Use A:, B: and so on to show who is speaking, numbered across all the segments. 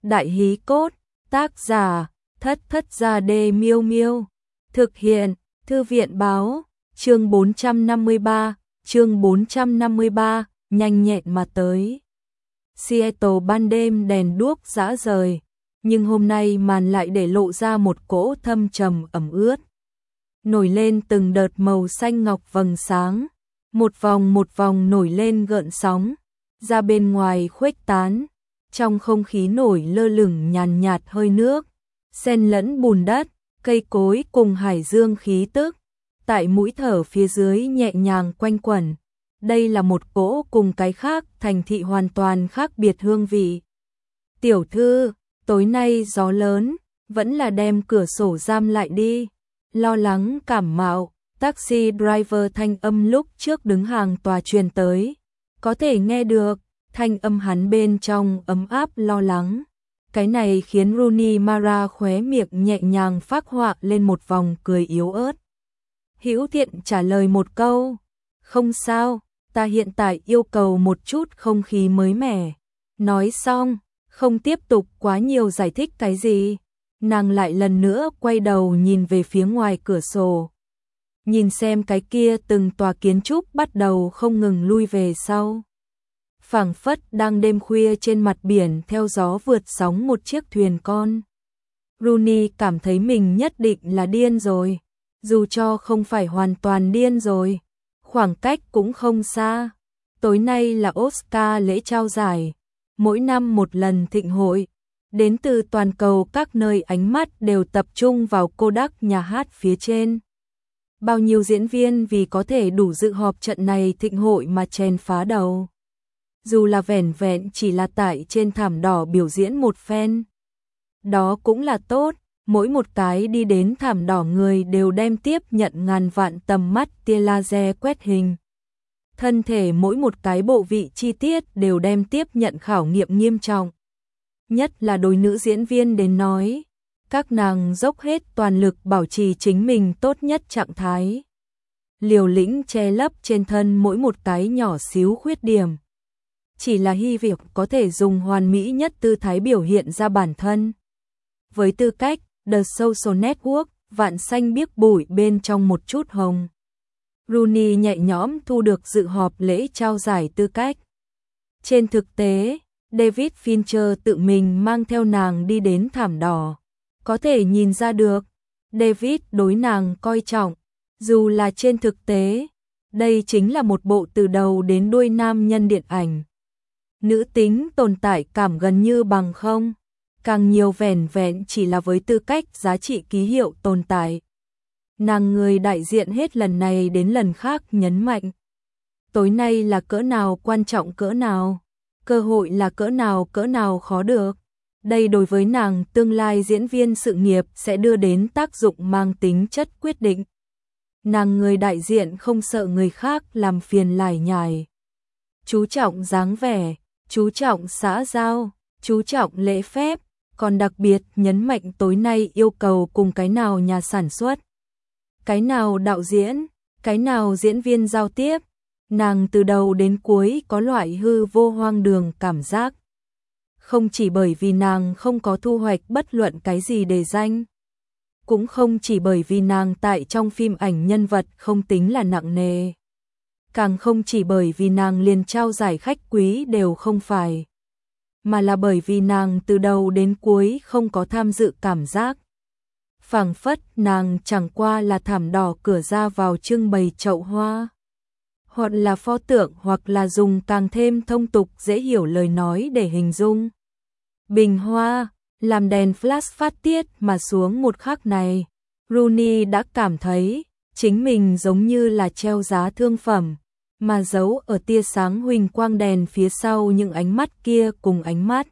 A: Đại hí cốt, tác giả, Thất Thất Gia Đê Miêu Miêu. Thực hiện, Thư viện báo, chương 453, nhanh nhẹn mà tới. Seattle ban đêm đèn đuốc rã rời, nhưng hôm nay màn lại để lộ ra một cỗ thâm trầm ẩm ướt. Nổi lên từng đợt màu xanh ngọc vầng sáng, một vòng nổi lên gợn sóng, ra bên ngoài khuếch tán, trong không khí nổi lơ lửng nhàn nhạt hơi nước, xen lẫn bùn đất, cây cối cùng hải dương khí tức, tại mũi thở phía dưới nhẹ nhàng quanh quẩn. Đây là một cỗ cùng cái khác thành thị hoàn toàn khác biệt hương vị. Tiểu thư, tối nay gió lớn, vẫn là đem cửa sổ giam lại đi. Lo lắng cảm mạo, taxi driver thanh âm lúc trước đứng hàng tòa truyền tới. Có thể nghe được, thanh âm hắn bên trong ấm áp lo lắng. Cái này khiến Rooney Mara khóe miệng nhẹ nhàng phác họa lên một vòng cười yếu ớt. Hữu Thiện trả lời một câu, không sao, ta hiện tại yêu cầu một chút không khí mới mẻ. Nói xong, không tiếp tục quá nhiều giải thích cái gì, nàng lại lần nữa quay đầu nhìn về phía ngoài cửa sổ. Nhìn xem cái kia từng tòa kiến trúc bắt đầu không ngừng lui về sau. Phảng phất đang đêm khuya trên mặt biển theo gió vượt sóng một chiếc thuyền con. Rooney cảm thấy mình nhất định là điên rồi, dù cho không phải hoàn toàn điên rồi, khoảng cách cũng không xa. Tối nay là Oscar lễ trao giải, mỗi năm một lần thịnh hội, đến từ toàn cầu các nơi ánh mắt đều tập trung vào Kodak nhà hát phía trên. Bao nhiêu diễn viên vì có thể đủ dự họp trận này thịnh hội mà chèn phá đầu. Dù là vẻn vẹn chỉ là tại trên thảm đỏ biểu diễn một phen. Đó cũng là tốt, mỗi một cái đi đến thảm đỏ người đều đem tiếp nhận ngàn vạn tầm mắt tia laser quét hình. Thân thể mỗi một cái bộ vị chi tiết đều đem tiếp nhận khảo nghiệm nghiêm trọng. Nhất là đối nữ diễn viên đến nói, các nàng dốc hết toàn lực bảo trì chính mình tốt nhất trạng thái. Liều lĩnh che lấp trên thân mỗi một cái nhỏ xíu khuyết điểm. Chỉ là hy vọng có thể dùng hoàn mỹ nhất tư thái biểu hiện ra bản thân. Với tư cách The Social Network, vạn xanh biếc bụi bên trong một chút hồng. Rooney nhẹ nhõm thu được dự họp lễ trao giải tư cách. Trên thực tế, David Fincher tự mình mang theo nàng đi đến thảm đỏ. Có thể nhìn ra được, David đối nàng coi trọng, dù là trên thực tế, đây chính là một bộ từ đầu đến đuôi nam nhân điện ảnh. Nữ tính tồn tại cảm gần như bằng không, càng nhiều vẻn vẹn chỉ là với tư cách giá trị ký hiệu tồn tại. Nàng người đại diện hết lần này đến lần khác nhấn mạnh. Tối nay là cỡ nào quan trọng cỡ nào, cơ hội là cỡ nào khó được. Đây đối với nàng tương lai diễn viên sự nghiệp sẽ đưa đến tác dụng mang tính chất quyết định. Nàng người đại diện không sợ người khác làm phiền lải nhải. Chú trọng dáng vẻ, chú trọng xã giao, chú trọng lễ phép, còn đặc biệt nhấn mạnh tối nay yêu cầu cùng cái nào nhà sản xuất, cái nào đạo diễn, cái nào diễn viên giao tiếp. Nàng từ đầu đến cuối có loại hư vô hoang đường cảm giác. Không chỉ bởi vì nàng không có thu hoạch bất luận cái gì để danh, cũng không chỉ bởi vì nàng tại trong phim ảnh nhân vật không tính là nặng nề, càng không chỉ bởi vì nàng liền trao giải khách quý đều không phải, mà là bởi vì nàng từ đầu đến cuối không có tham dự cảm giác. Phảng phất nàng chẳng qua là thảm đỏ cửa ra vào trưng bày chậu hoa, hoặc là pho tượng, hoặc là dùng càng thêm thông tục dễ hiểu lời nói để hình dung. Bình hoa, làm đèn flash phát tiết mà xuống một khắc này, Rooney đã cảm thấy chính mình giống như là treo giá thương phẩm, mà giấu ở tia sáng huỳnh quang đèn phía sau những ánh mắt kia cùng ánh mắt.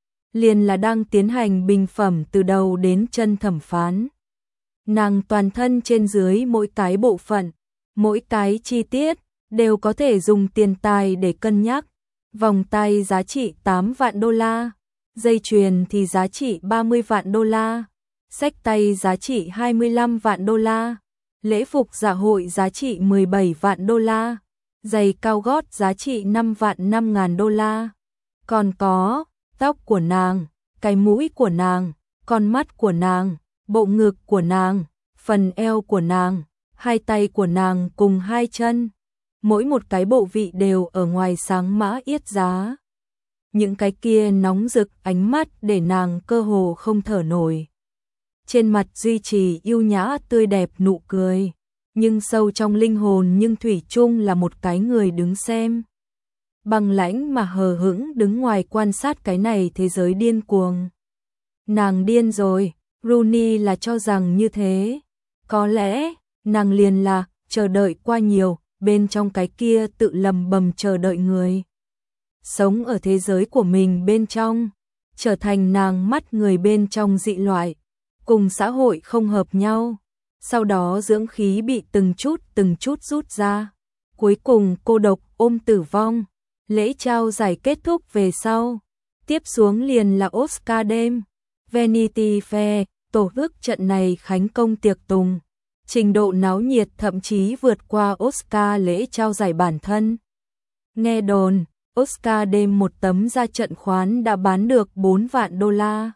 A: Liền là đang tiến hành bình phẩm từ đầu đến chân thẩm phán. Nàng toàn thân trên dưới mỗi cái bộ phận, mỗi cái chi tiết, đều có thể dùng tiền tài để cân nhắc. Vòng tay giá trị 8 vạn đô la, dây chuyền thì giá trị 30 vạn đô la, xách tay giá trị 25 vạn đô la, lễ phục dạ hội giá trị 17 vạn đô la, giày cao gót giá trị 5 vạn 5.000 đô la. Còn có, tóc của nàng, cái mũi của nàng, con mắt của nàng, bộ ngực của nàng, phần eo của nàng, hai tay của nàng cùng hai chân. Mỗi một cái bộ vị đều ở ngoài sáng mã yết giá. Những cái kia nóng rực ánh mắt để nàng cơ hồ không thở nổi. Trên mặt duy trì yêu nhã tươi đẹp nụ cười, nhưng sâu trong linh hồn nhưng thủy chung là một cái người đứng xem. Băng lãnh mà hờ hững đứng ngoài quan sát cái này thế giới điên cuồng. Nàng điên rồi, Rooney là cho rằng như thế. Có lẽ, nàng liền là chờ đợi qua nhiều, bên trong cái kia tự lầm bầm chờ đợi người. Sống ở thế giới của mình bên trong, trở thành nàng mắt người bên trong dị loại, cùng xã hội không hợp nhau. Sau đó dưỡng khí bị từng chút rút ra. Cuối cùng cô độc ôm tử vong. Lễ trao giải kết thúc về sau. Tiếp xuống liền là Oscar đêm. Vanity Fair, tổ chức trận này khánh công tiệc tùng. Trình độ náo nhiệt thậm chí vượt qua Oscar lễ trao giải bản thân. Nghe đồn, Oscar đêm một tấm ra trận khoán đã bán được 4 vạn đô la.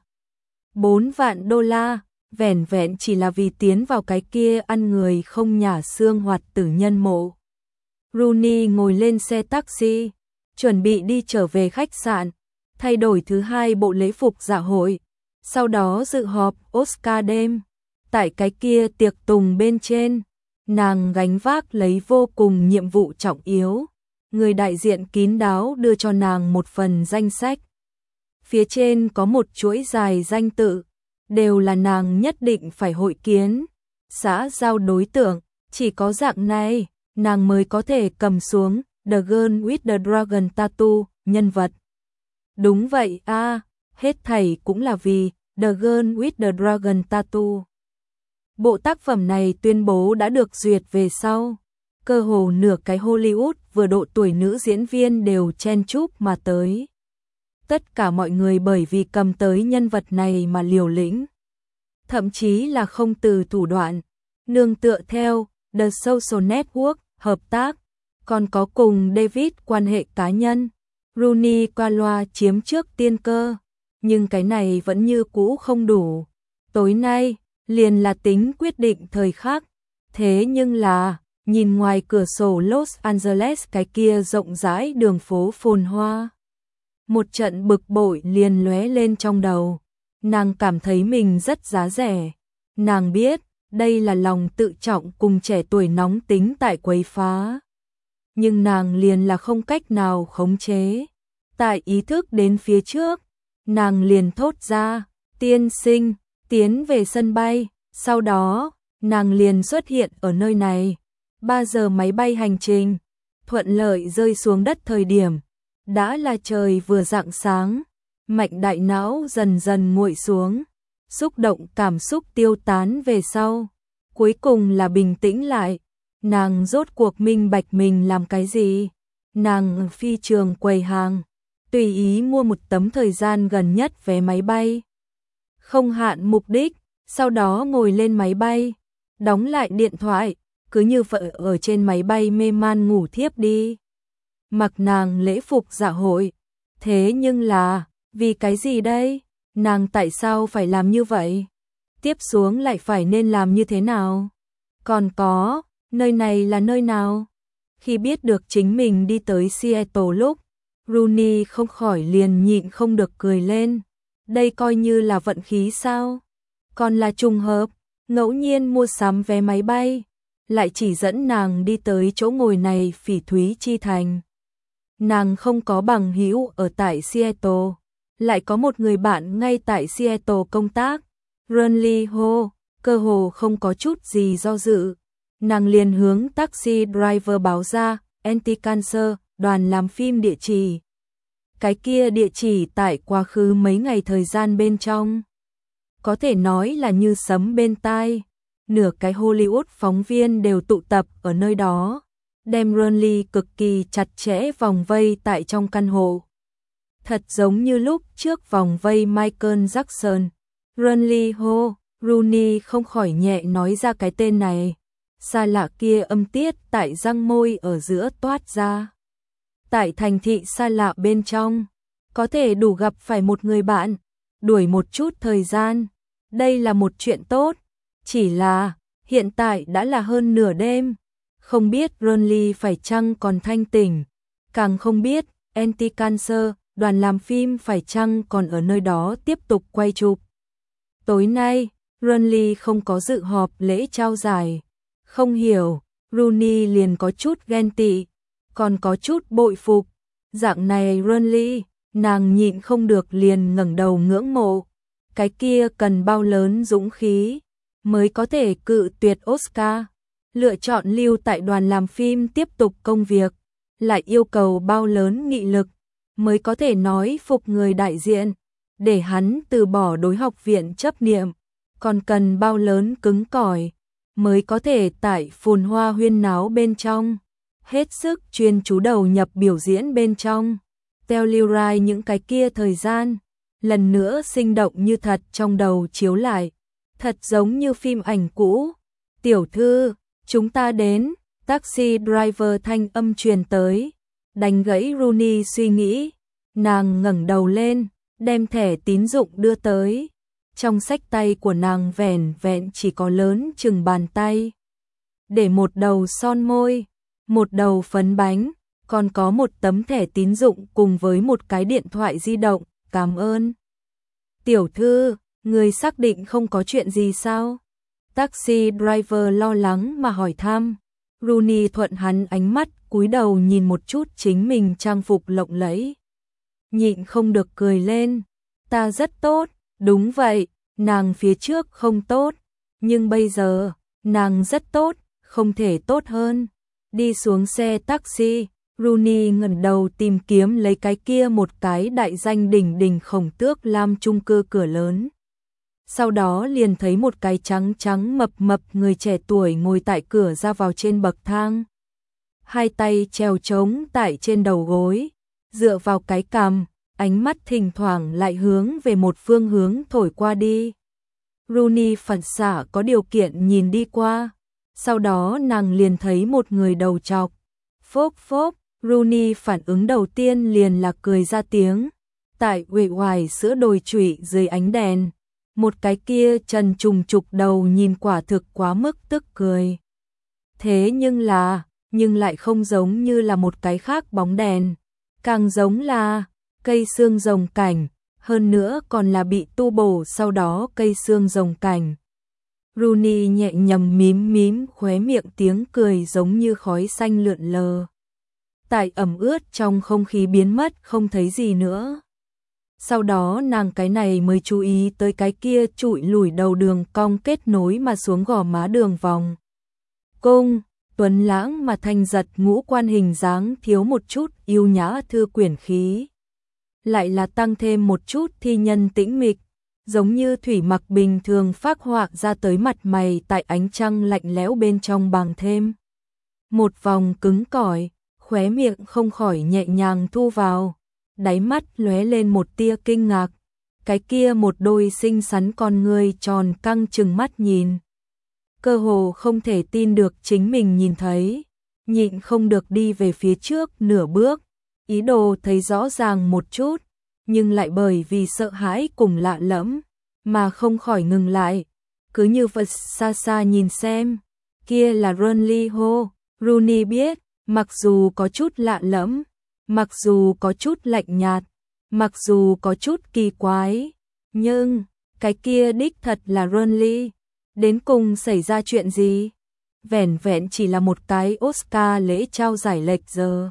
A: 4 vạn đô la, vẻn vẹn chỉ là vì tiến vào cái kia ăn người không nhả xương hoạt tử nhân mộ. Rooney ngồi lên xe taxi, chuẩn bị đi trở về khách sạn, thay đổi thứ hai bộ lễ phục dạ hội, sau đó dự họp Oscar đêm. Tại cái kia tiệc tùng bên trên, nàng gánh vác lấy vô cùng nhiệm vụ trọng yếu. Người đại diện kín đáo đưa cho nàng một phần danh sách. Phía trên có một chuỗi dài danh tự, đều là nàng nhất định phải hội kiến. Xã giao đối tượng, chỉ có dạng này, nàng mới có thể cầm xuống The Girl with the Dragon Tattoo, nhân vật. Đúng vậy hết thảy cũng là vì The Girl with the Dragon Tattoo. Bộ tác phẩm này tuyên bố đã được duyệt về sau. Cơ hồ nửa cái Hollywood vừa độ tuổi nữ diễn viên đều chen chúc mà tới. Tất cả mọi người bởi vì cầm tới nhân vật này mà liều lĩnh. Thậm chí là không từ thủ đoạn, nương tựa theo The Social Network hợp tác, còn có cùng David quan hệ cá nhân. Rooney qua loa chiếm trước tiên cơ, nhưng cái này vẫn như cũ không đủ. Tối nay, liền là tính quyết định thời khắc. Thế nhưng là, nhìn ngoài cửa sổ Los Angeles cái kia rộng rãi đường phố phồn hoa. Một trận bực bội liền lóe lên trong đầu. Nàng cảm thấy mình rất giá rẻ. Nàng biết, đây là lòng tự trọng cùng trẻ tuổi nóng tính tại quấy phá. Nhưng nàng liền là không cách nào khống chế. Tại ý thức đến phía trước, nàng liền thốt ra, tiên sinh, tiến về sân bay. Sau đó, nàng liền xuất hiện ở nơi này. 3 giờ máy bay hành trình, thuận lợi rơi xuống đất thời điểm. Đã là trời vừa rạng sáng, mạch đại não dần dần nguội xuống, xúc động cảm xúc tiêu tán về sau. Cuối cùng là bình tĩnh lại, nàng rốt cuộc minh bạch mình làm cái gì. Nàng phi trường quầy hàng, tùy ý mua một tấm thời gian gần nhất vé máy bay. Không hạn mục đích, sau đó ngồi lên máy bay, đóng lại điện thoại, cứ như vậy ở trên máy bay mê man ngủ thiếp đi. Mặc nàng lễ phục dạ hội, thế nhưng là, vì cái gì đây? Nàng tại sao phải làm như vậy? Tiếp xuống lại phải nên làm như thế nào? Còn có, nơi này là nơi nào? Khi biết được chính mình đi tới Seattle lúc, Rooney không khỏi liền nhịn không được cười lên. Đây coi như là vận khí sao? Còn là trùng hợp, ngẫu nhiên mua sắm vé máy bay, lại chỉ dẫn nàng đi tới chỗ ngồi này phỉ thúy chi thành. Nàng không có bằng hữu ở tại Seattle, lại có một người bạn ngay tại Seattle công tác, Runley Ho, cơ hồ không có chút gì do dự. Nàng liền hướng taxi driver báo ra, Anti-Cancer, đoàn làm phim địa chỉ. Cái kia địa chỉ tại quá khứ mấy ngày thời gian bên trong. Có thể nói là như sấm bên tai. Nửa cái Hollywood phóng viên đều tụ tập ở nơi đó. Đem Runley cực kỳ chặt chẽ vòng vây tại trong căn hộ. Thật giống như lúc trước vòng vây Michael Jackson. Runley Ho, Rooney không khỏi nhẹ nói ra cái tên này. Xa lạ kia âm tiết tại răng môi ở giữa toát ra. Tại thành thị xa lạ bên trong, có thể đủ gặp phải một người bạn, đuổi một chút thời gian. Đây là một chuyện tốt, chỉ là hiện tại đã là hơn nửa đêm, không biết Ronly phải chăng còn thanh tỉnh, càng không biết Anti-Cancer, đoàn làm phim phải chăng còn ở nơi đó tiếp tục quay chụp. Tối nay, Ronly không có dự họp lễ trao giải. Không hiểu, Rooney liền có chút ghen tị, còn có chút bội phục. Dạng này Ronly, nàng nhịn không được liền ngẩng đầu ngưỡng mộ. Cái kia cần bao lớn dũng khí mới có thể cự tuyệt Oscar, lựa chọn lưu tại đoàn làm phim tiếp tục công việc, lại yêu cầu bao lớn nghị lực mới có thể nói phục người đại diện để hắn từ bỏ đối học viện chấp niệm, còn cần bao lớn cứng cỏi mới có thể tại phồn hoa huyên náo bên trong hết sức chuyên chú đầu nhập biểu diễn bên trong. Telluride những cái kia thời gian lần nữa sinh động như thật trong đầu chiếu lại, thật giống như phim ảnh cũ. Tiểu thư, chúng ta đến. Taxi driver thanh âm truyền tới, đánh gãy Rooney suy nghĩ. Nàng ngẩng đầu lên, đem thẻ tín dụng đưa tới. Trong xách tay của nàng vẻn vẹn chỉ có lớn chừng bàn tay, để một đầu son môi, một đầu phấn bánh, còn có một tấm thẻ tín dụng cùng với một cái điện thoại di động. Cảm ơn. Tiểu thư, người xác định không có chuyện gì sao? Taxi driver lo lắng mà hỏi thăm. Rooney thuận hắn ánh mắt, cúi đầu nhìn một chút chính mình trang phục lộng lẫy, nhịn không được cười lên. Ta rất tốt. Đúng vậy, nàng phía trước không tốt, nhưng bây giờ nàng rất tốt, không thể tốt hơn. Đi xuống xe taxi, Rooney ngẩng đầu tìm kiếm lấy cái kia một cái đại danh đỉnh đỉnh Khổng Tước Lam chung cư cửa lớn. Sau đó liền thấy một cái trắng trắng mập mập người trẻ tuổi ngồi tại cửa ra vào trên bậc thang. Hai tay treo trống tại trên đầu gối, dựa vào cái cằm, ánh mắt thỉnh thoảng lại hướng về một phương hướng thổi qua đi. Rooney phản xạ có điều kiện nhìn đi qua, sau đó nàng liền thấy một người đầu trọc. Phốp phốp, Rooney phản ứng đầu tiên liền là cười ra tiếng. Tại uể oải giữa đồi trụy dưới ánh đèn, một cái kia trần trùng trục đầu nhìn quả thực quá mức tức cười. Thế nhưng lại không giống như là một cái khác bóng đèn, càng giống là cây xương rồng cảnh, hơn nữa còn là bị tu bổ sau đó cây xương rồng cảnh. Rooney nhẹ nhầm mím khóe miệng, tiếng cười giống như khói xanh lượn lờ. Tại ẩm ướt trong không khí biến mất không thấy gì nữa. Sau đó nàng cái này mới chú ý tới cái kia trụi lủi đầu đường cong kết nối mà xuống gò má đường vòng. Cung, tuấn lãng mà thanh giật, ngũ quan hình dáng thiếu một chút yêu nhã thư quyển khí, lại là tăng thêm một chút thi nhân tĩnh mịch, giống như thủy mặc bình thường phác họa ra tới mặt mày tại ánh trăng lạnh lẽo bên trong bằng thêm một vòng cứng cỏi, khóe miệng không khỏi nhẹ nhàng thu vào, đáy mắt lóe lên một tia kinh ngạc. Cái kia một đôi xinh xắn con ngươi tròn căng trừng mắt nhìn, cơ hồ không thể tin được chính mình nhìn thấy, nhịn không được đi về phía trước nửa bước, ý đồ thấy rõ ràng một chút, nhưng lại bởi vì sợ hãi cùng lạ lẫm mà không khỏi ngừng lại, cứ như vật xa xa nhìn xem. Kia là Ronly Ho. Rooney biết, mặc dù có chút lạ lẫm, mặc dù có chút lạnh nhạt, mặc dù có chút kỳ quái, nhưng cái kia đích thật là Ronly. Đến cùng xảy ra chuyện gì? Vẻn vẹn chỉ là một cái Oscar lễ trao giải lệch giờ,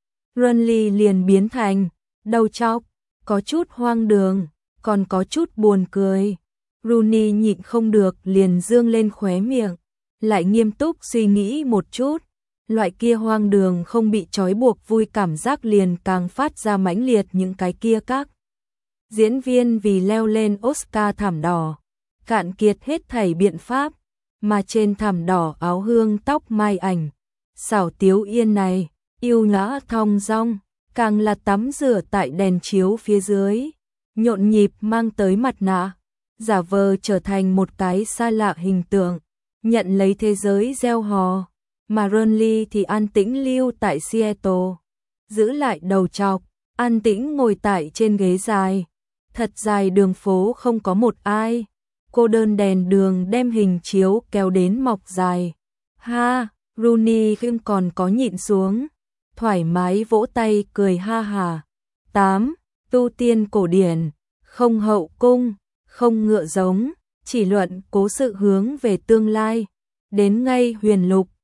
A: Ronly liền biến thành đầu trọc, có chút hoang đường, còn có chút buồn cười. Rooney nhịn không được liền dương lên khóe miệng, lại nghiêm túc suy nghĩ một chút. Loại kia hoang đường không bị trói buộc vui cảm giác liền càng phát ra mãnh liệt. Những cái kia các diễn viên vì leo lên Oscar thảm đỏ, cạn kiệt hết thảy biện pháp, mà trên thảm đỏ áo hương tóc mai ảnh, xảo tiếu yên này, yêu nhã thong dong, càng là tắm rửa tại đèn chiếu phía dưới, nhộn nhịp mang tới mặt nạ, giả vờ trở thành một cái xa lạ hình tượng, nhận lấy thế giới gieo hò. Mà Ronly thì an tĩnh lưu tại Seattle, giữ lại đầu trọc, an tĩnh ngồi tại trên ghế dài, Thật dài đường phố không có một ai, cô đơn đèn đường đem hình chiếu kéo đến mọc dài. Ha, Rooney không còn có nhịn xuống, thoải mái vỗ tay cười ha hà. 8. Tu tiên cổ điển, không hậu cung, không ngựa giống, chỉ luận cố sự hướng về tương lai. Đến ngay huyền lục,